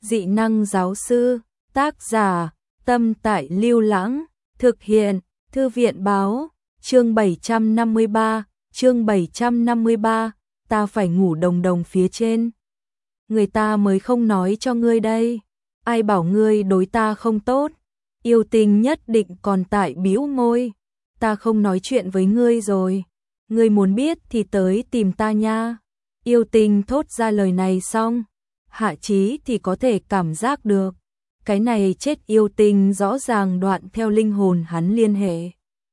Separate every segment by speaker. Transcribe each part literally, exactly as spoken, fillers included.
Speaker 1: Dị năng giáo sư, tác giả, Tâm Tại Lưu Lãng, thực hiện, Thư viện báo, chương bảy trăm năm mươi ba, chương bảy trăm năm mươi ba, ta phải ngủ đồng đồng phía trên. Người ta mới không nói cho ngươi đây, ai bảo ngươi đối ta không tốt, yêu tình nhất định còn tại bĩu môi, ta không nói chuyện với ngươi rồi, ngươi muốn biết thì tới tìm ta nha. Yêu tình thốt ra lời này xong, Hạ Chí thì có thể cảm giác được, cái này chết yêu tình rõ ràng đoạn theo linh hồn hắn liên hệ.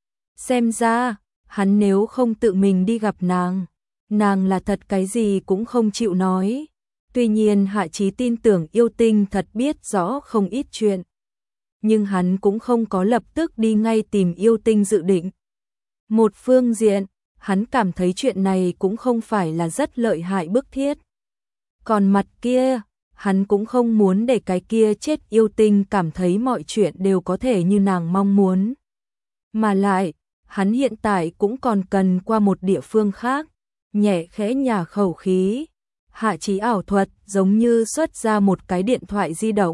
Speaker 1: Xem ra, hắn nếu không tự mình đi gặp nàng, nàng là thật cái gì cũng không chịu nói. Tuy nhiên Hạ Chí tin tưởng yêu tinh thật biết rõ không ít chuyện. Nhưng hắn cũng không có lập tức đi ngay tìm yêu tinh dự định. Một phương diện, hắn cảm thấy chuyện này cũng không phải là rất lợi hại bức thiết. Còn mặt kia, hắn cũng không muốn để cái kia chết yêu tinh cảm thấy mọi chuyện đều có thể như nàng mong muốn. Mà lại, hắn hiện tại cũng còn cần qua một địa phương khác, nhẹ khẽ nhả khẩu khí. Hạ Chí ảo thuật giống như xuất ra một cái điện thoại di động.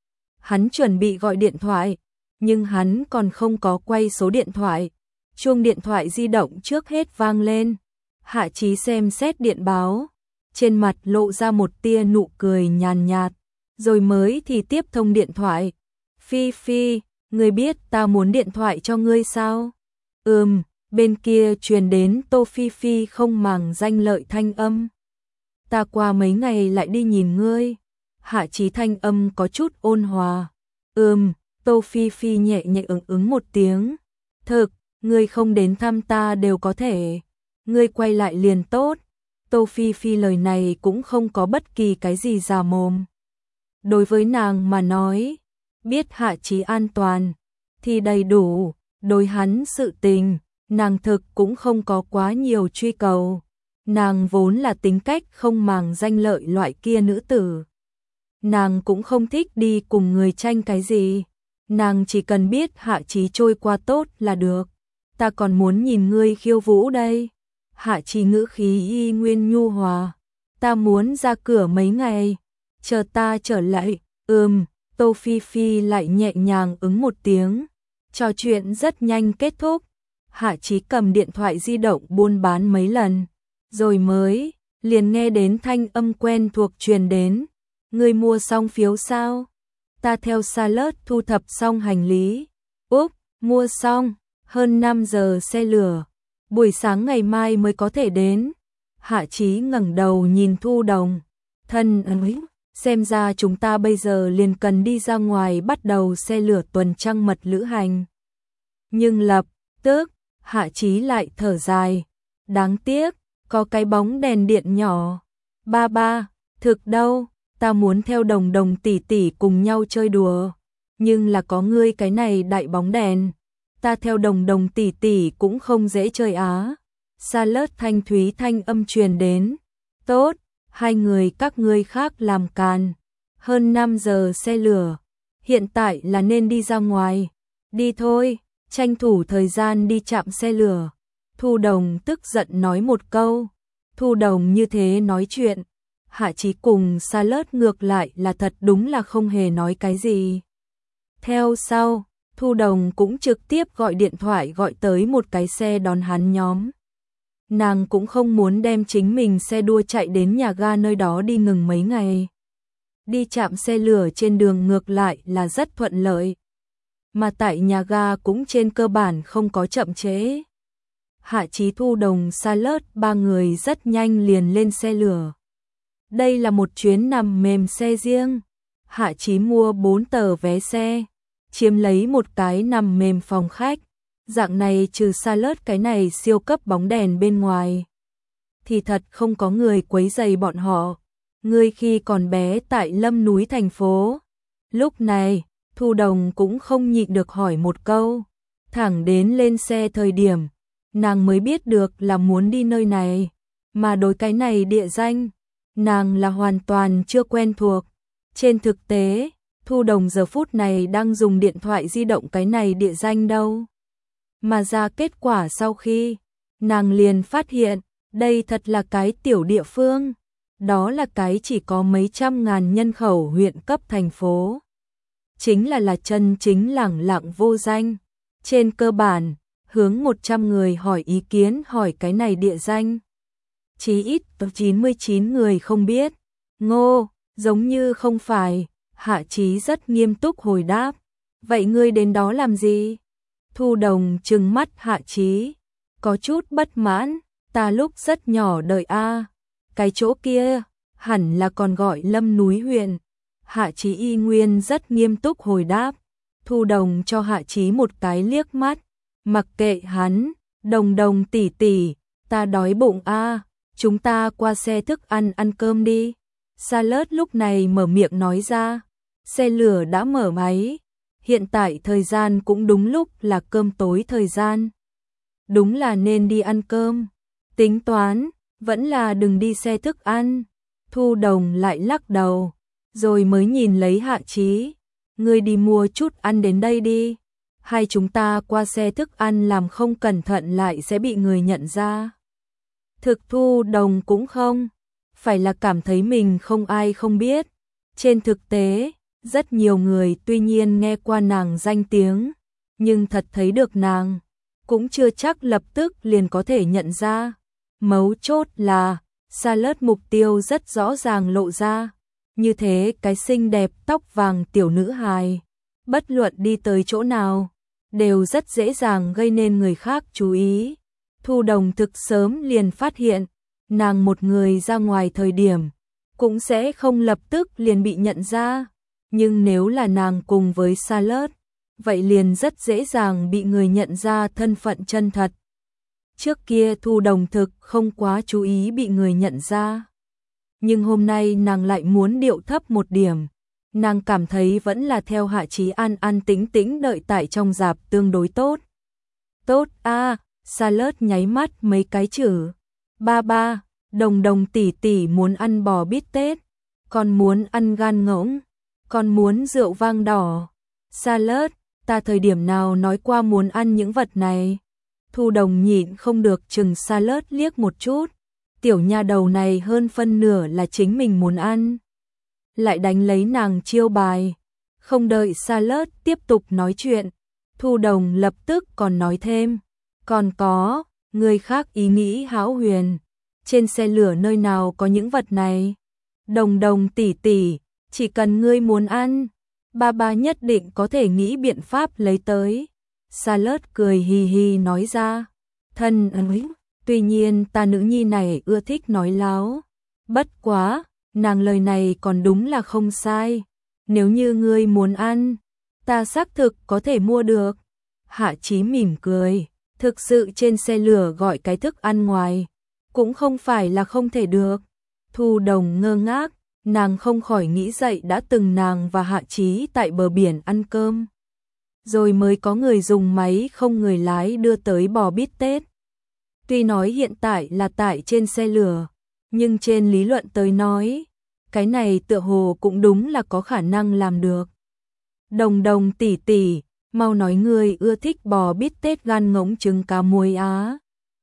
Speaker 1: Hắn chuẩn bị gọi điện thoại, nhưng hắn còn không có quay số điện thoại. Chuông điện thoại di động trước hết vang lên. Hạ Chí xem xét điện báo, trên mặt lộ ra một tia nụ cười nhàn nhạt, rồi mới thì tiếp thông điện thoại. Phi Phi, ngươi biết ta muốn điện thoại cho ngươi sao? Ừm, bên kia truyền đến Tô Phi Phi không màng danh lợi thanh âm. Ta qua mấy ngày lại đi nhìn ngươi. Hạ Chí thanh âm có chút ôn hòa. Ừm, Tô Phi Phi nhẹ nhẹ ứng ứng một tiếng. Thực, ngươi không đến thăm ta đều có thể. Ngươi quay lại liền tốt. Tô Phi Phi lời này cũng không có bất kỳ cái gì già mồm. Đối với nàng mà nói, biết Hạ Chí an toàn thì đầy đủ. Đối hắn sự tình, nàng thực cũng không có quá nhiều truy cầu. Nàng vốn là tính cách không màng danh lợi loại kia nữ tử. Nàng cũng không thích đi cùng người tranh cái gì. Nàng chỉ cần biết Hạ Chí trôi qua tốt là được. Ta còn muốn nhìn ngươi khiêu vũ đây. Hạ Chí ngữ khí y nguyên nhu hòa. Ta muốn ra cửa mấy ngày. Chờ ta trở lại. Ừm, Tô Phi Phi lại nhẹ nhàng ứng một tiếng. Trò chuyện rất nhanh kết thúc. Hạ Chí cầm điện thoại di động buôn bán mấy lần. Rồi mới, liền nghe đến thanh âm quen thuộc truyền đến. Ngươi mua xong phiếu sao? Ta theo Charlotte thu thập xong hành lý. Úp, mua xong, hơn năm giờ xe lửa. Buổi sáng ngày mai mới có thể đến. Hạ Chí ngẩng đầu nhìn Thu Đồng. Thân ơi, xem ra chúng ta bây giờ liền cần đi ra ngoài bắt đầu xe lửa tuần trăng mật lữ hành. Nhưng lập tức, Hạ Chí lại thở dài. Đáng tiếc, có cái bóng đèn điện nhỏ. Ba ba, thực đâu, ta muốn theo Đồng Đồng tỷ tỷ cùng nhau chơi đùa. Nhưng là có ngươi cái này đại bóng đèn. Ta theo Đồng Đồng tỷ tỷ cũng không dễ chơi á. Charlotte thanh thúy thanh âm truyền đến. Tốt, hai người các ngươi khác làm càn. Hơn năm giờ xe lửa. Hiện tại là nên đi ra ngoài. Đi thôi, tranh thủ thời gian đi chạm xe lửa. Thu Đồng tức giận nói một câu. Thu Đồng như thế nói chuyện. Hạ Chí cùng Charlotte ngược lại là thật đúng là không hề nói cái gì. Theo sau, Thu Đồng cũng trực tiếp gọi điện thoại gọi tới một cái xe đón hắn nhóm. Nàng cũng không muốn đem chính mình xe đua chạy đến nhà ga nơi đó đi ngừng mấy ngày. Đi chạm xe lửa trên đường ngược lại là rất thuận lợi. Mà tại nhà ga cũng trên cơ bản không có chậm trễ. Hạ Chí, Thu Đồng, Charlotte ba người rất nhanh liền lên xe lửa. Đây là một chuyến nằm mềm xe riêng. Hạ Chí mua bốn tờ vé xe, chiếm lấy một cái nằm mềm phòng khách. Dạng này trừ Charlotte cái này siêu cấp bóng đèn bên ngoài, thì thật không có người quấy rầy bọn họ. Người khi còn bé tại Lâm núi thành phố. Lúc này, Thu Đồng cũng không nhịn được hỏi một câu. Thẳng đến lên xe thời điểm, nàng mới biết được là muốn đi nơi này. Mà đối cái này địa danh, nàng là hoàn toàn chưa quen thuộc. Trên thực tế, Thu Đồng giờ phút này đang dùng điện thoại di động cái này địa danh đâu. Mà ra kết quả sau khi, nàng liền phát hiện, đây thật là cái tiểu địa phương. đó là cái chỉ có mấy trăm ngàn nhân khẩu huyện cấp thành phố. Chính là là chân chính lẳng lặng vô danh. Trên cơ bản, hướng một trăm người hỏi ý kiến hỏi cái này địa danh. Chí ít chín mươi chín người không biết. Ngô, giống như không phải. Hạ Chí rất nghiêm túc hồi đáp. Vậy ngươi đến đó làm gì? Thu Đồng trừng mắt Hạ Chí, có chút bất mãn. Ta lúc rất nhỏ đời a, cái chỗ kia hẳn là còn gọi Lâm Núi huyện. Hạ Chí y nguyên rất nghiêm túc hồi đáp. Thu Đồng cho Hạ Chí một cái liếc mắt, mặc kệ hắn. Đồng Đồng tỷ tỷ, ta đói bụng a, chúng ta qua xe thức ăn ăn cơm đi. Salad lúc này mở miệng nói ra. Xe lửa đã mở máy, hiện tại thời gian cũng đúng lúc là cơm tối thời gian. Đúng là nên đi ăn cơm. Tính toán, vẫn là đừng đi xe thức ăn. Thu Đồng lại lắc đầu, rồi mới nhìn lấy Hạ Chí. Ngươi đi mua chút ăn đến đây đi. Hay chúng ta qua xe thức ăn làm không cẩn thận lại sẽ bị người nhận ra. Thực Thu Đồng cũng không phải là cảm thấy mình không ai không biết. Trên thực tế, rất nhiều người tuy nhiên nghe qua nàng danh tiếng, nhưng thật thấy được nàng, cũng chưa chắc lập tức liền có thể nhận ra. Mấu chốt là, Salad mục tiêu rất rõ ràng lộ ra. Như thế cái xinh đẹp tóc vàng tiểu nữ hài, bất luận đi tới chỗ nào, đều rất dễ dàng gây nên người khác chú ý. Thu Đồng thực sớm liền phát hiện, nàng một người ra ngoài thời điểm, cũng sẽ không lập tức liền bị nhận ra. Nhưng nếu là nàng cùng với Salad, vậy liền rất dễ dàng bị người nhận ra thân phận chân thật. Trước kia Thu Đồng thực không quá chú ý bị người nhận ra. Nhưng hôm nay nàng lại muốn điệu thấp một điểm. Nàng cảm thấy vẫn là theo Hạ Chí an an tĩnh tĩnh đợi tại trong rạp tương đối tốt. Tốt a, à, Salad nháy mắt mấy cái chữ. Ba ba, Đồng Đồng tỷ tỷ muốn ăn bò bít tết, còn muốn ăn gan ngỗng, còn muốn rượu vang đỏ. Salad, ta thời điểm nào nói qua muốn ăn những vật này? Thu Đồng nhịn không được chừng Salad liếc một chút. Tiểu nha đầu này hơn phân nửa là chính mình muốn ăn. Lại đánh lấy nàng chiêu bài. Không đợi Salad tiếp tục nói chuyện, Thu Đồng lập tức còn nói thêm. Còn có, người khác ý nghĩ hão huyền. Trên xe lửa nơi nào có những vật này? Đồng Đồng tỷ tỷ, chỉ cần ngươi muốn ăn, ba ba nhất định có thể nghĩ biện pháp lấy tới. Salad cười hì hì nói ra. Thân ơi, tuy nhiên ta nữ nhi này ưa thích nói láo. Bất quá, nàng lời này còn đúng là không sai. Nếu như ngươi muốn ăn, ta xác thực có thể mua được. Hạ Chí mỉm cười. Thực sự trên xe lửa gọi cái thức ăn ngoài, cũng không phải là không thể được. Thu Đồng ngơ ngác, nàng không khỏi nghĩ dậy đã từng nàng và Hạ Chí tại bờ biển ăn cơm. Rồi mới có người dùng máy không người lái đưa tới bò bít tết. Tuy nói hiện tại là tại trên xe lửa, nhưng trên lý luận tới nói, cái này tựa hồ cũng đúng là có khả năng làm được. Đồng Đồng tỷ tỷ, mau nói người ưa thích bò bít tết gan ngỗng trứng cá muối á.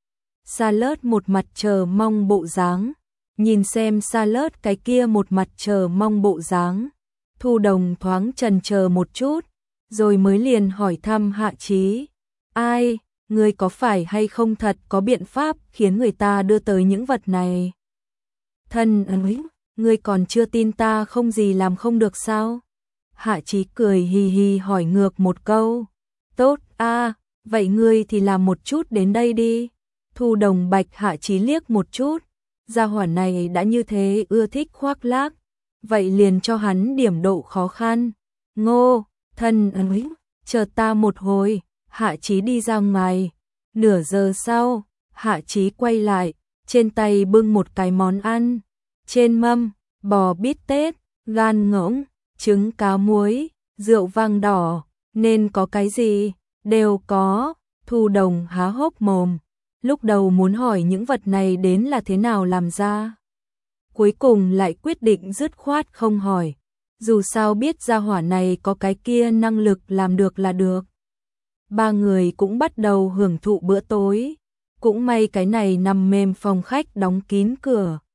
Speaker 1: Salad một mặt chờ mong bộ dáng, nhìn xem Salad cái kia một mặt chờ mong bộ dáng. Thu Đồng thoáng chần chờ một chút, rồi mới liền hỏi thăm Hạ Chí. Ai, ngươi có phải hay không thật có biện pháp khiến người ta đưa tới những vật này? Thân ơi, ngươi còn chưa tin ta không gì làm không được sao? Hạ Chí cười hì hì hỏi ngược một câu. Tốt a, à, vậy ngươi thì làm một chút đến đây đi. Thu Đồng bạch Hạ Chí liếc một chút. Gia hỏa này đã như thế ưa thích khoác lác, vậy liền cho hắn điểm độ khó khăn. Ngô, thân ơi, chờ ta một hồi. Hạ Chí đi ra ngoài. Nửa giờ sau, Hạ Chí quay lại, trên tay bưng một cái món ăn. Trên mâm, bò bít tết, gan ngỗng, trứng cá muối, rượu vang đỏ, nên có cái gì, đều có. Thu Đồng há hốc mồm, lúc đầu muốn hỏi những vật này đến là thế nào làm ra. Cuối cùng lại quyết định dứt khoát không hỏi, dù sao biết gia hỏa này có cái kia năng lực làm được là được. Ba người cũng bắt đầu hưởng thụ bữa tối, cũng may cái này nằm mềm phòng khách đóng kín cửa,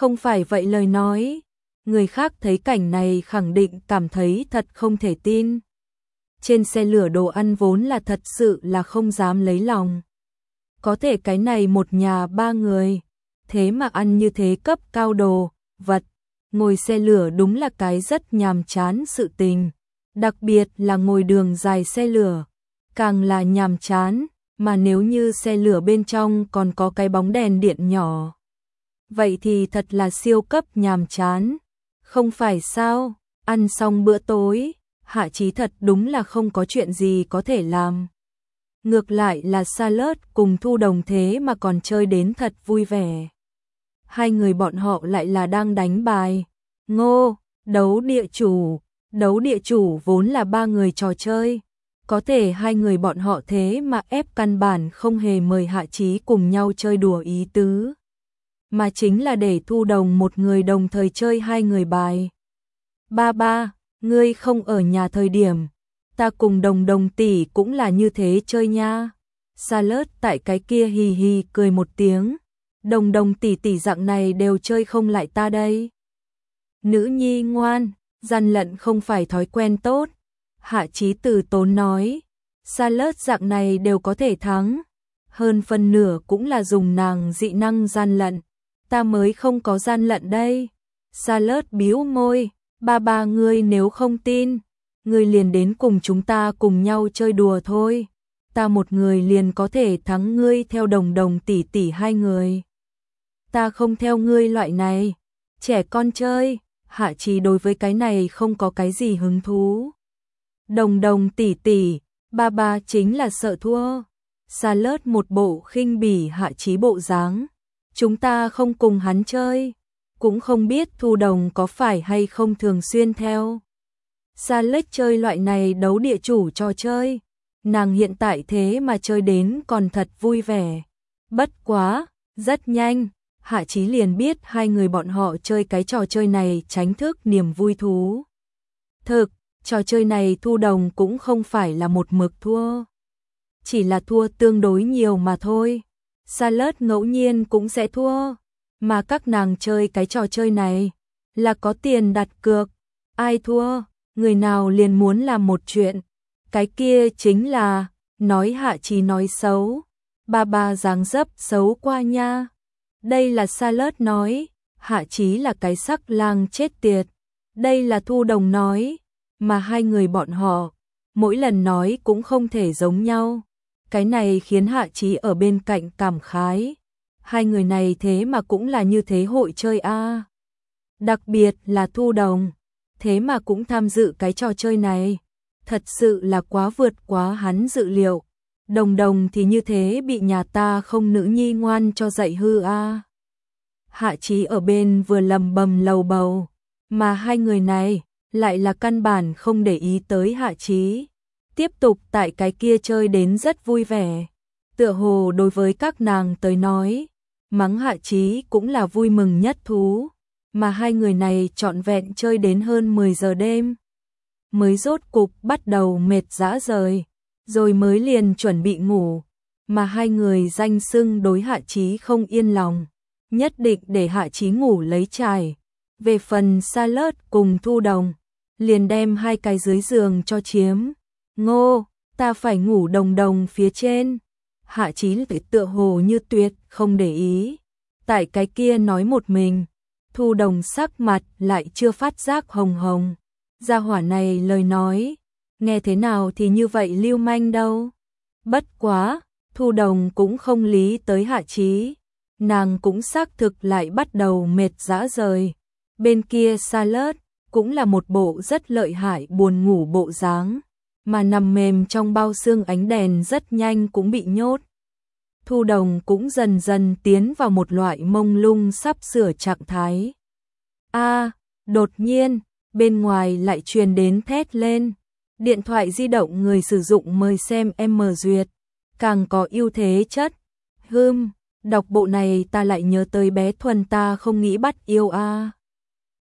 Speaker 1: Không phải vậy lời nói. Người khác thấy cảnh này khẳng định cảm thấy thật không thể tin. Trên xe lửa đồ ăn vốn là thật sự là không dám lấy lòng. Có thể cái này một nhà ba người, thế mà ăn như thế cấp cao đồ, vật. Ngồi xe lửa đúng là cái rất nhàm chán sự tình. Đặc biệt là ngồi đường dài xe lửa, càng là nhàm chán, mà nếu như xe lửa bên trong còn có cái bóng đèn điện nhỏ. Vậy thì thật là siêu cấp nhàm chán. Không phải sao, ăn xong bữa tối, Hạ Chí thật đúng là không có chuyện gì có thể làm. Ngược lại là Salad cùng Thu Đồng thế mà còn chơi đến thật vui vẻ. Hai người bọn họ lại là đang đánh bài. Ngô, đấu địa chủ. Đấu địa chủ vốn là ba người trò chơi. Có thể hai người bọn họ thế mà ép căn bản không hề mời Hạ Chí cùng nhau chơi đùa ý tứ. Mà chính là để Thu Đồng một người đồng thời chơi hai người bài. Ba ba, ngươi không ở nhà thời điểm, ta cùng Đồng Đồng tỷ cũng là như thế chơi nha. Salad tại cái kia hì hì cười một tiếng. Đồng Đồng tỷ tỷ dạng này đều chơi không lại ta đây. Nữ nhi ngoan, gian lận không phải thói quen tốt. Hạ Chí từ tốn nói. Salad dạng này đều có thể thắng. Hơn phần nửa cũng là dùng nàng dị năng gian lận. Ta mới không có gian lận đây. Salad bĩu môi. Ba ba ngươi nếu không tin, ngươi liền đến cùng chúng ta cùng nhau chơi đùa thôi. Ta một người liền có thể thắng ngươi theo Đồng Đồng tỷ tỷ hai người. Ta không theo ngươi loại này. Trẻ con chơi. Hạ Chí đối với cái này không có cái gì hứng thú. Đồng Đồng tỷ tỷ, ba ba chính là sợ thua. Salad một bộ khinh bỉ Hạ Chí bộ dáng. Chúng ta không cùng hắn chơi. Cũng không biết Thu Đồng có phải hay không thường xuyên theo. Salad chơi loại này đấu địa chủ trò chơi. Nàng hiện tại thế mà chơi đến còn thật vui vẻ. Bất quá, rất nhanh, Hạ Chí liền biết hai người bọn họ chơi cái trò chơi này tránh thức niềm vui thú. Thực, trò chơi này Thu Đồng cũng không phải là một mực thua. Chỉ là thua tương đối nhiều mà thôi. Salad ngẫu nhiên cũng sẽ thua. Mà các nàng chơi cái trò chơi này là có tiền đặt cược. Ai thua, người nào liền muốn làm một chuyện. Cái kia chính là nói Hạ Chí nói xấu. Ba ba dáng dấp xấu qua nha. Đây là Salad nói. Hạ Chí là cái sắc lang chết tiệt. Đây là Thu Đồng nói. Mà hai người bọn họ mỗi lần nói cũng không thể giống nhau. Cái này khiến Hạ Chí ở bên cạnh cảm khái. Hai người này thế mà cũng là như thế hội chơi a. À. Đặc biệt là Thu Đồng, thế mà cũng tham dự cái trò chơi này. Thật sự là quá vượt quá hắn dự liệu. Đồng Đồng thì như thế bị nhà ta không nữ nhi ngoan cho dạy hư a. À. Hạ Chí ở bên vừa lầm bầm lầu bầu, mà hai người này lại là căn bản không để ý tới Hạ Chí. Tiếp tục tại cái kia chơi đến rất vui vẻ. Tựa hồ đối với các nàng tới nói, mắng Hạ Chí cũng là vui mừng nhất thú, mà hai người này trọn vẹn chơi đến hơn mười giờ đêm. Mới rốt cục bắt đầu mệt rã rời, rồi mới liền chuẩn bị ngủ, mà hai người danh xưng đối Hạ Chí không yên lòng, nhất định để Hạ Chí ngủ lấy chài. Về phần Salad cùng Thu Đồng, liền đem hai cái dưới giường cho chiếm. Ngô, ta phải ngủ Đồng Đồng phía trên. Hạ Chí tựa hồ như tuyệt không để ý. Tại cái kia nói một mình, Thu Đồng sắc mặt lại chưa phát giác hồng hồng. Gia hỏa này lời nói, nghe thế nào thì như vậy lưu manh đâu. Bất quá, Thu Đồng cũng không lý tới Hạ Chí. Nàng cũng xác thực lại bắt đầu mệt rã rời. Bên kia Salad cũng là một bộ rất lợi hại buồn ngủ bộ dáng, mà nằm mềm trong bao xương ánh đèn rất nhanh cũng bị nhốt. Thu Đồng cũng dần dần tiến vào một loại mông lung sắp sửa trạng thái. A, à, đột nhiên, bên ngoài lại truyền đến thét lên. Điện thoại di động người sử dụng mời xem em duyệt, càng có ưu thế chất. Hừm, đọc bộ này ta lại nhớ tới bé Thuần ta không nghĩ bắt yêu a. À.